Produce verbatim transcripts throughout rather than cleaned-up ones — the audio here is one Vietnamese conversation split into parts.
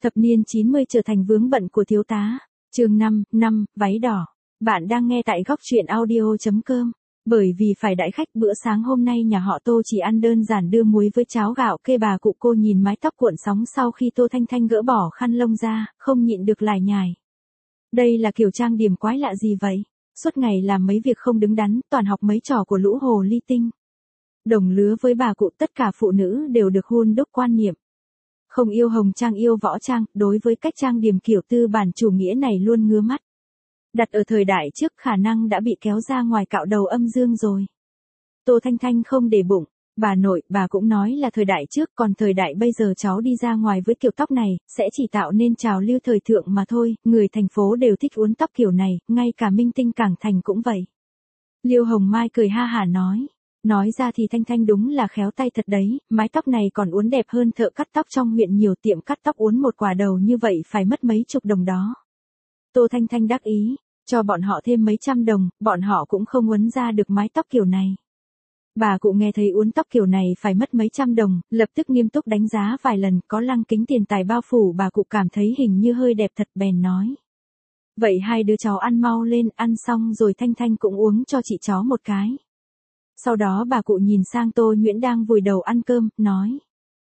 Thập niên chín mươi trở thành vướng bận của thiếu tá. Chương năm, năm, váy đỏ. Bạn đang nghe tại góc truyện audio chấm com. Bởi vì phải đãi khách bữa sáng hôm nay nhà họ Tô chỉ ăn đơn giản đưa muối với cháo gạo kê, bà cụ cô nhìn mái tóc cuộn sóng sau khi Tô Thanh Thanh gỡ bỏ khăn lông ra, không nhịn được lải nhải. Đây là kiểu trang điểm quái lạ gì vậy? Suốt ngày làm mấy việc không đứng đắn, toàn học mấy trò của lũ hồ ly tinh. Đồng lứa với bà cụ, tất cả phụ nữ đều được hun đúc quan niệm. Không yêu hồng trang yêu võ trang, đối với cách trang điểm kiểu tư bản chủ nghĩa này luôn ngứa mắt. Đặt ở thời đại trước khả năng đã bị kéo ra ngoài cạo đầu âm dương rồi. Tô Thanh Thanh không để bụng, bà nội, bà cũng nói là thời đại trước, còn thời đại bây giờ cháu đi ra ngoài với kiểu tóc này, sẽ chỉ tạo nên trào lưu thời thượng mà thôi, người thành phố đều thích uốn tóc kiểu này, ngay cả minh tinh Cảng Thành cũng vậy. Liêu Hồng Mai cười ha hả nói. Nói ra thì Thanh Thanh đúng là khéo tay thật đấy, mái tóc này còn uốn đẹp hơn thợ cắt tóc trong huyện nhiều, tiệm cắt tóc uốn một quả đầu như vậy phải mất mấy chục đồng đó. Tô Thanh Thanh đắc ý, cho bọn họ thêm mấy trăm đồng, bọn họ cũng không uốn ra được mái tóc kiểu này. Bà cụ nghe thấy uốn tóc kiểu này phải mất mấy trăm đồng, lập tức nghiêm túc đánh giá vài lần, có lăng kính tiền tài bao phủ, bà cụ cảm thấy hình như hơi đẹp thật bèn nói. Vậy hai đứa cháu ăn mau lên, ăn xong rồi Thanh Thanh cũng uống cho chị cháu một cái. Sau đó bà cụ nhìn sang Tô Nhuyễn đang vùi đầu ăn cơm, nói.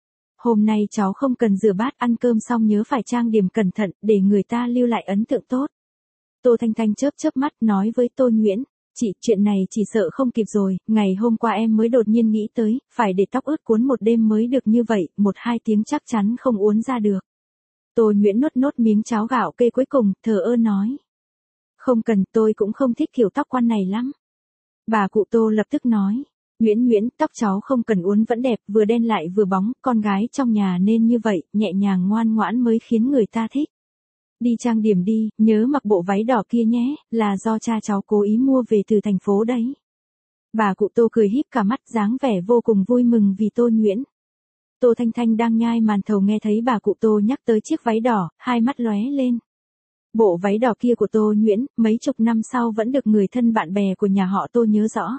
Hôm nay cháu không cần rửa bát, ăn cơm xong nhớ phải trang điểm cẩn thận, để người ta lưu lại ấn tượng tốt. Tô Thanh Thanh chớp chớp mắt nói với Tô Nhuyễn, chị, chuyện này chỉ sợ không kịp rồi, ngày hôm qua em mới đột nhiên nghĩ tới, phải để tóc ướt cuốn một đêm mới được như vậy, một hai tiếng chắc chắn không uốn ra được. Tô Nhuyễn nuốt nốt miếng cháo gạo kê cuối cùng, thờ ơ nói. Không cần, tôi cũng không thích kiểu tóc quan này lắm. Bà cụ Tô lập tức nói, Nhuyễn Nhuyễn, tóc cháu không cần uốn vẫn đẹp, vừa đen lại vừa bóng, con gái trong nhà nên như vậy, nhẹ nhàng ngoan ngoãn mới khiến người ta thích. Đi trang điểm đi, nhớ mặc bộ váy đỏ kia nhé, là do cha cháu cố ý mua về từ thành phố đấy. Bà cụ Tô cười híp cả mắt, dáng vẻ vô cùng vui mừng vì Tô Nhuyễn. Tô Thanh Thanh đang nhai màn thầu nghe thấy bà cụ Tô nhắc tới chiếc váy đỏ, hai mắt lóe lên. Bộ váy đỏ kia của Tô Nhuyễn, mấy chục năm sau vẫn được người thân bạn bè của nhà họ Tô nhớ rõ.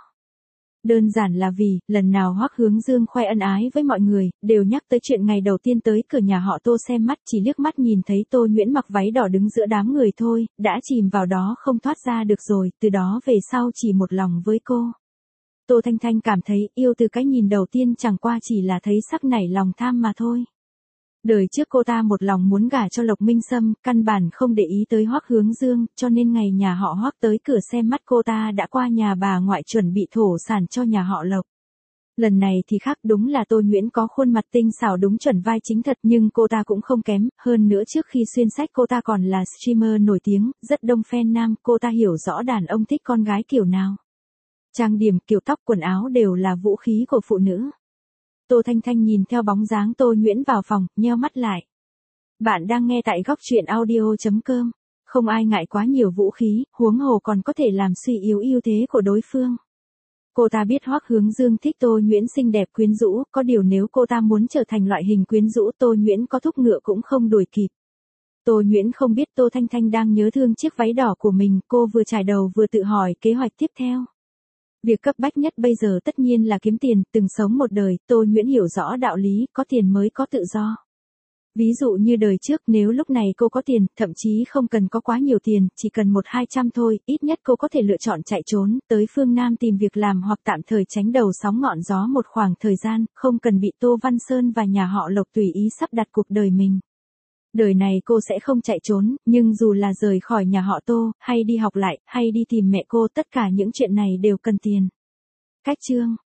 Đơn giản là vì, lần nào Hoắc Hướng Dương khoe ân ái với mọi người, đều nhắc tới chuyện ngày đầu tiên tới cửa nhà họ Tô xem mắt, chỉ liếc mắt nhìn thấy Tô Nhuyễn mặc váy đỏ đứng giữa đám người thôi, đã chìm vào đó không thoát ra được rồi, từ đó về sau chỉ một lòng với cô. Tô Thanh Thanh cảm thấy yêu từ cái nhìn đầu tiên chẳng qua chỉ là thấy sắc nảy lòng tham mà thôi. Đời trước cô ta một lòng muốn gả cho Lộc Minh Sâm, căn bản không để ý tới Hoắc Hướng Dương, cho nên ngày nhà họ Hoắc tới cửa xem mắt cô ta đã qua nhà bà ngoại chuẩn bị thổ sản cho nhà họ Lộc. Lần này thì khác, đúng là Tô Nhuyễn có khuôn mặt tinh xảo đúng chuẩn vai chính thật, nhưng cô ta cũng không kém, hơn nữa trước khi xuyên sách cô ta còn là streamer nổi tiếng, rất đông fan nam, cô ta hiểu rõ đàn ông thích con gái kiểu nào. Trang điểm, kiểu tóc, quần áo đều là vũ khí của phụ nữ. Tô Thanh Thanh nhìn theo bóng dáng Tô Nhuyễn vào phòng, nheo mắt lại. Bạn đang nghe tại góc truyện audio chấm com. Không ai ngại quá nhiều vũ khí, huống hồ còn có thể làm suy yếu ưu thế của đối phương. Cô ta biết Hoắc Hướng Dương thích Tô Nhuyễn xinh đẹp quyến rũ, có điều nếu cô ta muốn trở thành loại hình quyến rũ Tô Nhuyễn có thúc ngựa cũng không đuổi kịp. Tô Nhuyễn không biết Tô Thanh Thanh đang nhớ thương chiếc váy đỏ của mình, cô vừa trải đầu vừa tự hỏi kế hoạch tiếp theo. Việc cấp bách nhất bây giờ tất nhiên là kiếm tiền, từng sống một đời, Tô Nhuyễn hiểu rõ đạo lý, có tiền mới có tự do. Ví dụ như đời trước, nếu lúc này cô có tiền, thậm chí không cần có quá nhiều tiền, chỉ cần một hai trăm thôi, ít nhất cô có thể lựa chọn chạy trốn, tới phương Nam tìm việc làm hoặc tạm thời tránh đầu sóng ngọn gió một khoảng thời gian, không cần bị Tô Văn Sơn và nhà họ Lộc tùy ý sắp đặt cuộc đời mình. Đời này cô sẽ không chạy trốn, nhưng dù là rời khỏi nhà họ Tô, hay đi học lại, hay đi tìm mẹ cô, tất cả những chuyện này đều cần tiền. Cách chương